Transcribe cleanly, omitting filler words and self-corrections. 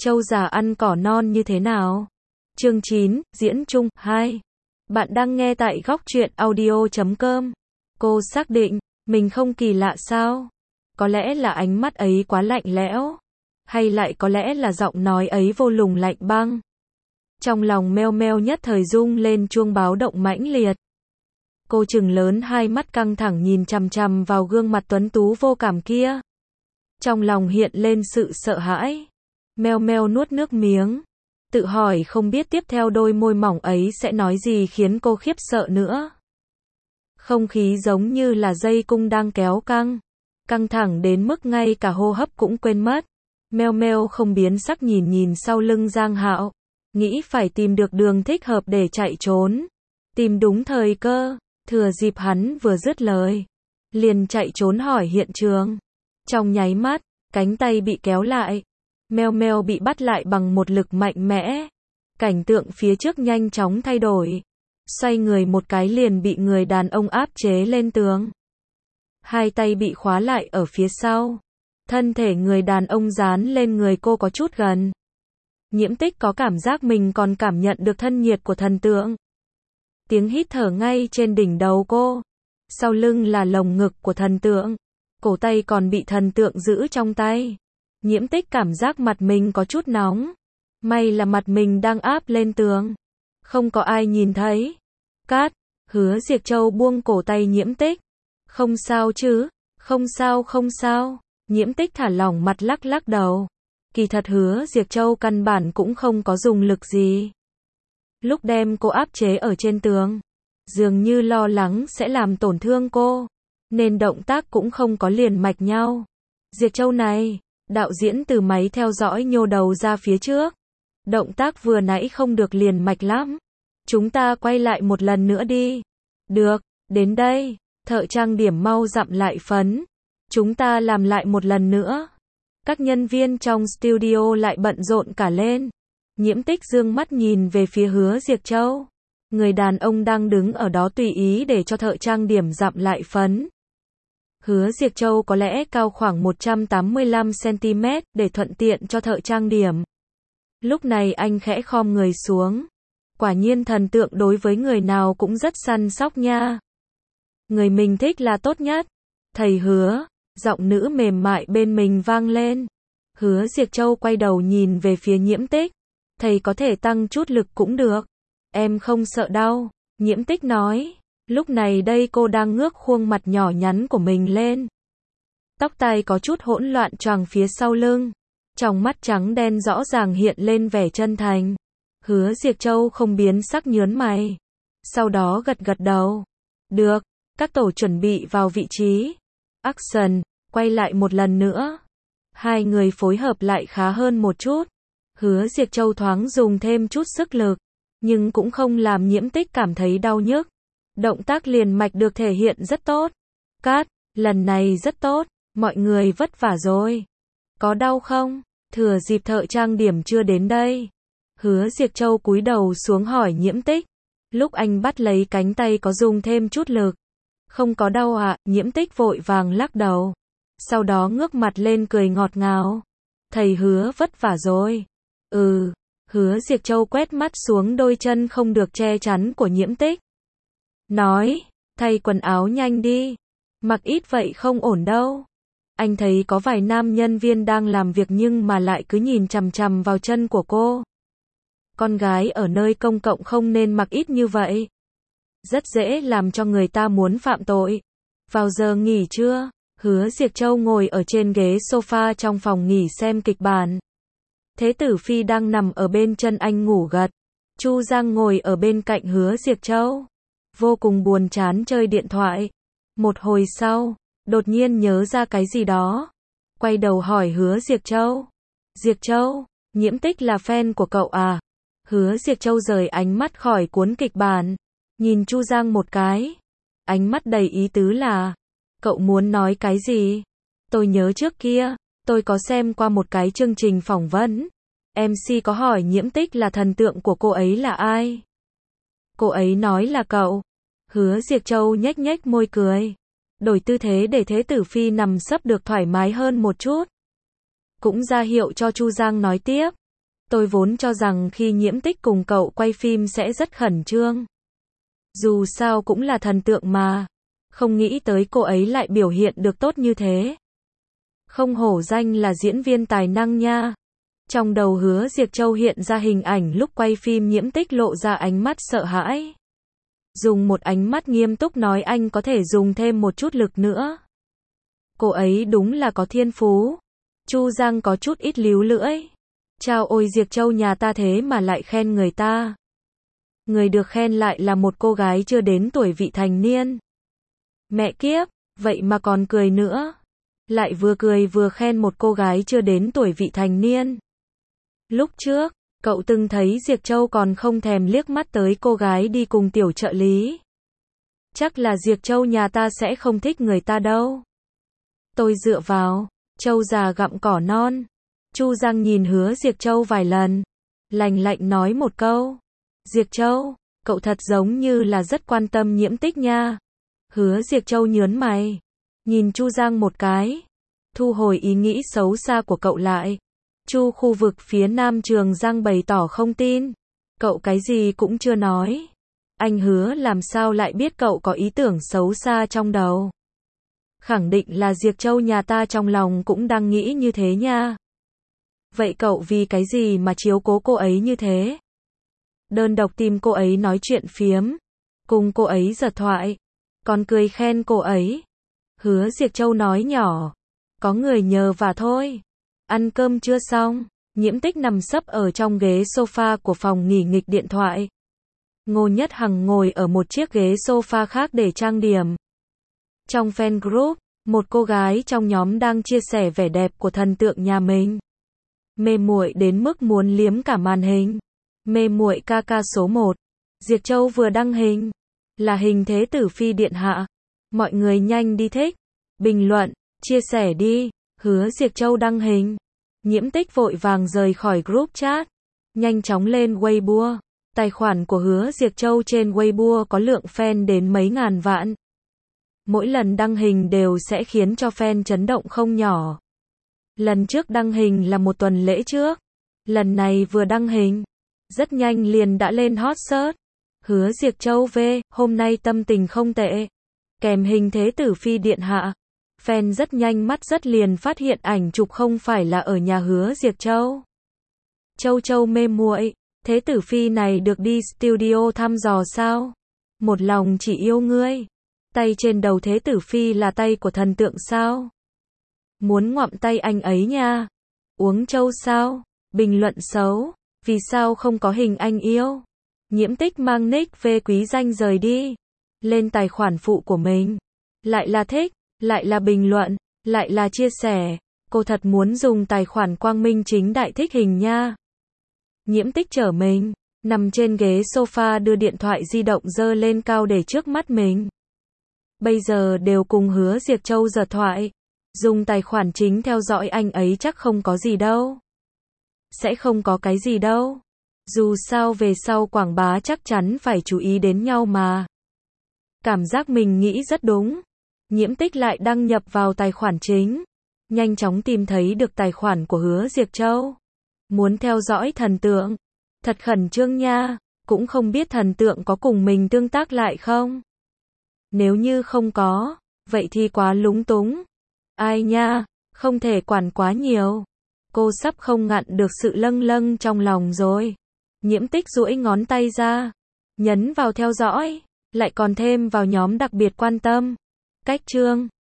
Trâu già ăn cỏ non như thế nào? Chương 9, diễn chung 2. Bạn đang nghe tại góc truyện audio.com. Cô xác định, mình không kỳ lạ sao? Có lẽ là ánh mắt ấy quá lạnh lẽo. Hay lại có lẽ là giọng nói ấy vô lùng lạnh băng. Trong lòng meo meo nhất thời rung lên chuông báo động mãnh liệt. Cô trừng lớn hai mắt căng thẳng nhìn chằm chằm vào gương mặt tuấn tú vô cảm kia. Trong lòng hiện lên sự sợ hãi. Meo meo nuốt nước miếng. Tự hỏi không biết tiếp theo đôi môi mỏng ấy sẽ nói gì khiến cô khiếp sợ nữa. Không khí giống như là dây cung đang kéo căng. Căng thẳng đến mức ngay cả hô hấp cũng quên mất. Meo meo không biến sắc nhìn nhìn sau lưng Giang Hạo. Nghĩ phải tìm được đường thích hợp để chạy trốn. Tìm đúng thời cơ. Thừa dịp hắn vừa dứt lời. Liền chạy trốn hỏi hiện trường. Trong nháy mắt, cánh tay bị kéo lại. Meo meo bị bắt lại bằng một lực mạnh mẽ. Cảnh tượng phía trước nhanh chóng thay đổi. Xoay người một cái liền bị người đàn ông áp chế lên tường. Hai tay bị khóa lại ở phía sau. Thân thể người đàn ông dán lên người cô có chút gần. Nhiễm Tích có cảm giác mình còn cảm nhận được thân nhiệt của thần tượng. Tiếng hít thở ngay trên đỉnh đầu cô. Sau lưng là lồng ngực của thần tượng. Cổ tay còn bị thần tượng giữ trong tay. Nhiễm Tích cảm giác mặt mình có chút nóng. May là mặt mình đang áp lên tường. Không có ai nhìn thấy. Cát, Hứa Diệc Châu buông cổ tay Nhiễm Tích. Không sao chứ, không sao không sao. Nhiễm Tích thả lỏng mặt lắc lắc đầu. Kỳ thật Hứa Diệc Châu căn bản cũng không có dùng lực gì. Lúc đem cô áp chế ở trên tường, dường như lo lắng sẽ làm tổn thương cô, nên động tác cũng không có liền mạch nhau. Diệc Châu này, đạo diễn từ máy theo dõi nhô đầu ra phía trước. Động tác vừa nãy không được liền mạch lắm. Chúng ta quay lại một lần nữa đi. Được, đến đây, thợ trang điểm mau dặm lại phấn. Chúng ta làm lại một lần nữa. Các nhân viên trong studio lại bận rộn cả lên. Nhiễm Tích dương mắt nhìn về phía Hứa Diệc Châu. Người đàn ông đang đứng ở đó tùy ý để cho thợ trang điểm dặm lại phấn. Hứa Diệc Châu có lẽ cao khoảng 185cm để thuận tiện cho thợ trang điểm. Lúc này anh khẽ khom người xuống. Quả nhiên thần tượng đối với người nào cũng rất săn sóc nha. Người mình thích là tốt nhất. Thầy Hứa, giọng nữ mềm mại bên mình vang lên. Hứa Diệc Châu quay đầu nhìn về phía Nhiễm Tích. Thầy có thể tăng chút lực cũng được. Em không sợ đau, Nhiễm Tích nói. Lúc này đây cô đang ngước khuôn mặt nhỏ nhắn của mình lên. Tóc tai có chút hỗn loạn choàng phía sau lưng. Trong mắt trắng đen rõ ràng hiện lên vẻ chân thành. Hứa Diệc Châu không biến sắc nhớn mày. Sau đó gật gật đầu. Được, các tổ chuẩn bị vào vị trí. Action, quay lại một lần nữa. Hai người phối hợp lại khá hơn một chút. Hứa Diệc Châu thoáng dùng thêm chút sức lực. Nhưng cũng không làm Nhiễm Tích cảm thấy đau nhức. Động tác liền mạch được thể hiện rất tốt. Cát, lần này rất tốt. Mọi người vất vả rồi. Có đau không? Thừa dịp thợ trang điểm chưa đến đây. Hứa Diệc Châu cúi đầu xuống hỏi Nhiễm Tích. Lúc anh bắt lấy cánh tay có dùng thêm chút lực. Không có đau ạ, Nhiễm Tích vội vàng lắc đầu. Sau đó ngước mặt lên cười ngọt ngào. Thầy Hứa vất vả rồi. Hứa Diệc Châu quét mắt xuống đôi chân không được che chắn của Nhiễm Tích. Nói, thay quần áo nhanh đi. Mặc ít vậy không ổn đâu. Anh thấy có vài nam nhân viên đang làm việc nhưng mà lại cứ nhìn chằm chằm vào chân của cô. Con gái ở nơi công cộng không nên mặc ít như vậy. Rất dễ làm cho người ta muốn phạm tội. Vào giờ nghỉ trưa, Hứa Diệc Châu ngồi ở trên ghế sofa trong phòng nghỉ xem kịch bản. Thế Tử Phi đang nằm ở bên chân anh ngủ gật. Chu Giang ngồi ở bên cạnh Hứa Diệc Châu. Vô cùng buồn chán chơi điện thoại. Một hồi sau, đột nhiên nhớ ra cái gì đó. Quay đầu hỏi Hứa Diệc Châu. Diệc Châu, Nhiễm Tích là fan của cậu à? Hứa Diệc Châu rời ánh mắt khỏi cuốn kịch bản. Nhìn Chu Giang một cái. Ánh mắt đầy ý tứ là. Cậu muốn nói cái gì? Tôi nhớ trước kia, tôi có xem qua một cái chương trình phỏng vấn. MC có hỏi Nhiễm Tích là thần tượng của cô ấy là ai? Cô ấy nói là cậu. Hứa Diệc Châu nhếch nhếch môi cười. Đổi tư thế để Thế Tử Phi nằm sấp được thoải mái hơn một chút. Cũng ra hiệu cho Chu Giang nói tiếp. Tôi vốn cho rằng khi Nhiễm Tích cùng cậu quay phim sẽ rất khẩn trương. Dù sao cũng là thần tượng mà. Không nghĩ tới cô ấy lại biểu hiện được tốt như thế. Không hổ danh là diễn viên tài năng nha. Trong đầu Hứa Diệc Châu hiện ra hình ảnh lúc quay phim Nhiễm Tích lộ ra ánh mắt sợ hãi. Dùng một ánh mắt nghiêm túc nói anh có thể dùng thêm một chút lực nữa. Cô ấy đúng là có thiên phú. Chu Giang có chút ít líu lưỡi. Chao ôi Diệc Châu nhà ta thế mà lại khen người ta. Người được khen lại là một cô gái chưa đến tuổi vị thành niên. Mẹ kiếp, vậy mà còn cười nữa. Lại vừa cười vừa khen một cô gái chưa đến tuổi vị thành niên. Lúc trước, cậu từng thấy Diệc Châu còn không thèm liếc mắt tới cô gái đi cùng tiểu trợ lý. Chắc là Diệc Châu nhà ta sẽ không thích người ta đâu. Tôi dựa vào, Châu già gặm cỏ non. Chu Giang nhìn Hứa Diệc Châu vài lần. Lạnh lạnh nói một câu. Diệc Châu, cậu thật giống như là rất quan tâm Nhiễm Tích nha. Hứa Diệc Châu nhớn mày. Nhìn Chu Giang một cái. Thu hồi ý nghĩ xấu xa của cậu lại. Chu khu vực phía Nam Trường Giang bày tỏ không tin. Cậu cái gì cũng chưa nói. Anh Hứa làm sao lại biết cậu có ý tưởng xấu xa trong đầu. Khẳng định là Diệc Châu nhà ta trong lòng cũng đang nghĩ như thế nha. Vậy cậu vì cái gì mà chiếu cố cô ấy như thế? Đơn độc tìm cô ấy nói chuyện phiếm. Cùng cô ấy giật thoại. Còn cười khen cô ấy. Hứa Diệc Châu nói nhỏ. Có người nhờ vả thôi. Ăn cơm chưa xong. Nhiễm Tích nằm sấp ở trong ghế sofa của phòng nghỉ nghịch điện thoại. Ngô Nhất Hằng ngồi ở một chiếc ghế sofa khác để trang điểm. Trong fan group, một cô gái trong nhóm đang chia sẻ vẻ đẹp của thần tượng nhà mình. Mê muội đến mức muốn liếm cả màn hình. Mê muội ca ca số 1. Diệc Châu vừa đăng hình. Là hình Thế tử phi điện hạ. Mọi người nhanh đi thích. Bình luận, chia sẻ đi. Hứa Diệc Châu đăng hình. Nhiễm Tích vội vàng rời khỏi group chat. Nhanh chóng lên Weibo. Tài khoản của Hứa Diệc Châu trên Weibo có lượng fan đến mấy ngàn vạn. Mỗi lần đăng hình đều sẽ khiến cho fan chấn động không nhỏ. Lần trước đăng hình là một tuần lễ trước. Lần này vừa đăng hình. Rất nhanh liền đã lên hot search. Hứa Diệc Châu về, hôm nay tâm tình không tệ. Kèm hình Thế tử phi điện hạ. Fan rất nhanh mắt rất liền phát hiện ảnh chụp không phải là ở nhà Hứa Diệc Châu. Châu Châu mê muội, Thế tử phi này được đi studio thăm dò sao? Một lòng chỉ yêu ngươi. Tay trên đầu Thế tử phi là tay của thần tượng sao? Muốn ngoạm tay anh ấy nha. Uống châu sao? Bình luận xấu. Vì sao không có hình anh yêu? Nhiễm Tích mang nick về quý danh rời đi. Lên tài khoản phụ của mình. Lại là thích, lại là bình luận, lại là chia sẻ. Cô thật muốn dùng tài khoản quang minh chính đại thích hình nha. Nhiễm Tích trở mình. Nằm trên ghế sofa đưa điện thoại di động giơ lên cao để trước mắt mình. Bây giờ đều cùng Hứa Diệc Châu giật thoại. Dùng tài khoản chính theo dõi anh ấy chắc không có gì đâu. Sẽ không có cái gì đâu. Dù sao về sau quảng bá chắc chắn phải chú ý đến nhau mà. Cảm giác mình nghĩ rất đúng. Nhiễm Tích lại đăng nhập vào tài khoản chính. Nhanh chóng tìm thấy được tài khoản của Hứa Diệc Châu. Muốn theo dõi thần tượng. Thật khẩn trương nha. Cũng không biết thần tượng có cùng mình tương tác lại không. Nếu như không có, vậy thì quá lúng túng. Ai nha, không thể quản quá nhiều. Cô sắp không ngặn được sự lâng lâng trong lòng rồi. Nhiễm Tích duỗi ngón tay ra. Nhấn vào theo dõi. Lại còn thêm vào nhóm đặc biệt quan tâm. Cách chương